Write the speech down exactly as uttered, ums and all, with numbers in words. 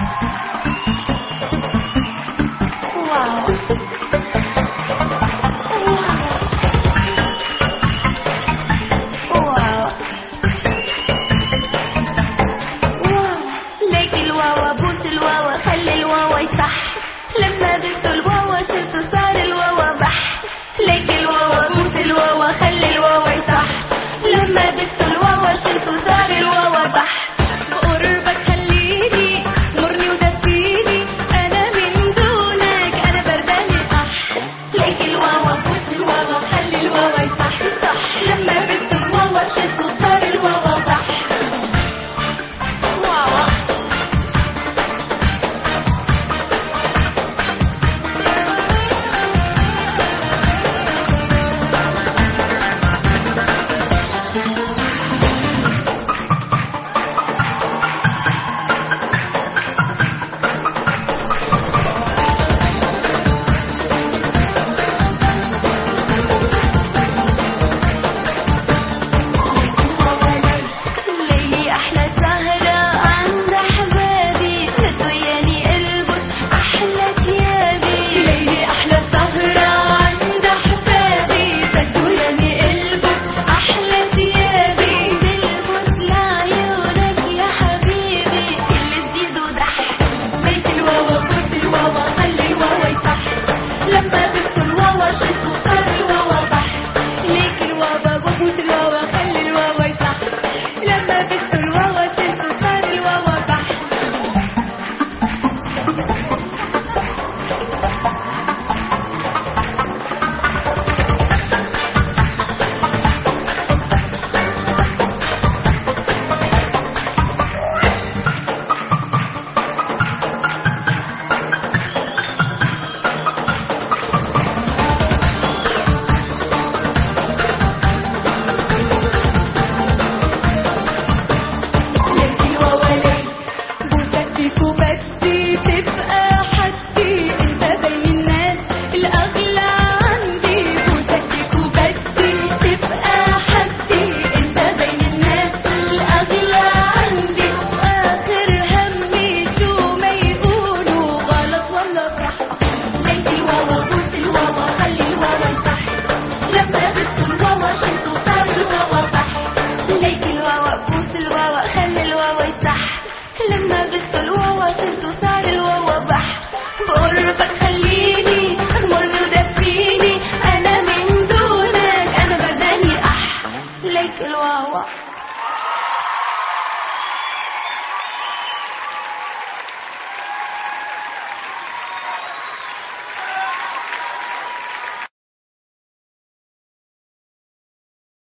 واو واو واو. ليك الواوا بوس الواوا خلي الواوا يصح. لما بست الواوا شلته صار الواوا بح. ليك الواوا بوس الواوا خلي الواوا يصح. لما بست الواوا شلته صار الواوا بح. بقربك خليني مرني ودفيني انا من دونك انا برداني اح. ليك الواوا بوس الواوا خلي الواوا يصح يصح. لما بست الواوا شلته صار الواوا بح. واوا لما بست الواوا شلته صار الواوا بح. بقربك خلي